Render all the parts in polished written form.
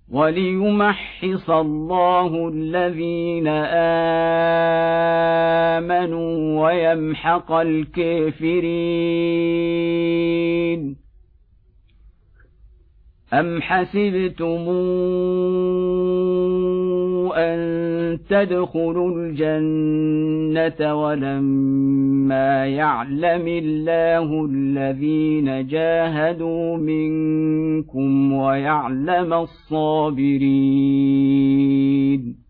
وليمحص الله الذين آمنوا ويمحق الكافرين. أم حسبتم أن تدخلوا الجنة ولما يعلم الله الذين جاهدوا منكم ويعلم الصابرين.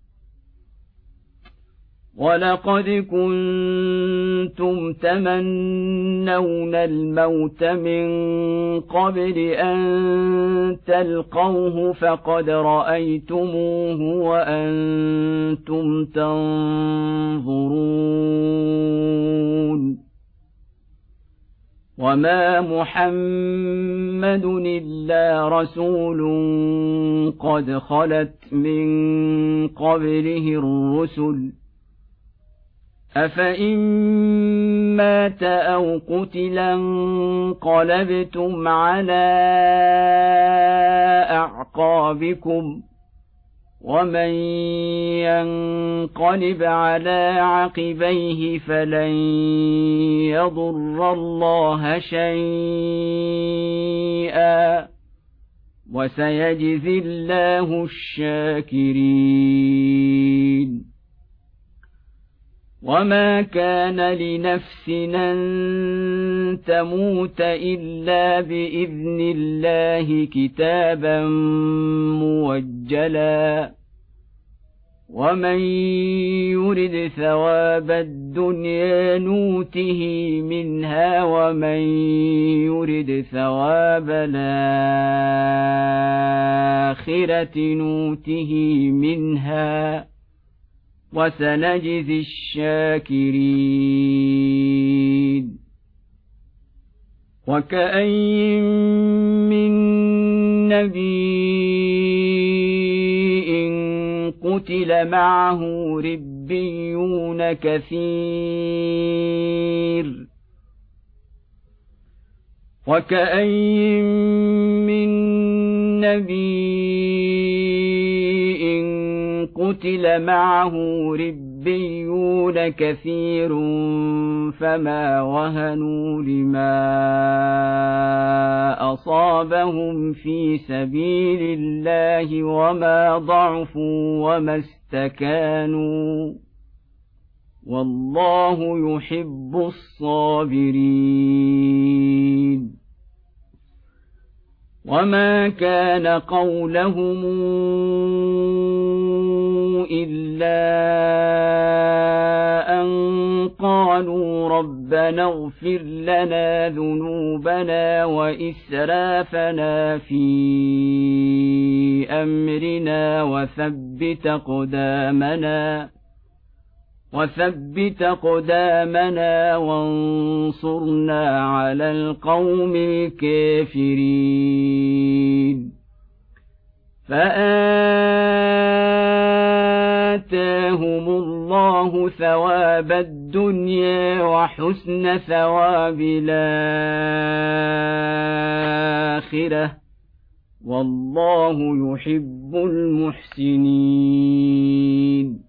ولقد كنتم تمنون الموت من قبل أن تلقوه فقد رأيتموه وأنتم تنظرون. وما محمد إلا رسول قد خلت من قبله الرسل أفإن مات أو قتلا انقلبتم على أعقابكم ومن ينقلب على عقبيه فلن يضر الله شيئا وسيجزي الله الشاكرين. وما كان لنفس أن تموت إلا بإذن الله كتابا موجلا ومن يرد ثواب الدنيا نوته منها ومن يرد ثواب الآخرة نوته منها وسنجزي الشاكرين. وكأين من نبي قتل معه ربيون كثير وكأين من نبي قتل معه ربيون كثير فما وهنوا لما أصابهم في سبيل الله وما ضعفوا وما استكانوا والله يحب الصابرين. وما كان قولهم إلا أن قالوا ربنا اغفر لنا ذنوبنا وإسرافنا في أمرنا وثبت أقدامنا وانصرنا على القوم الكافرين. فآتاهم الله ثواب الدنيا وحسن ثواب الآخرة والله يحب المحسنين.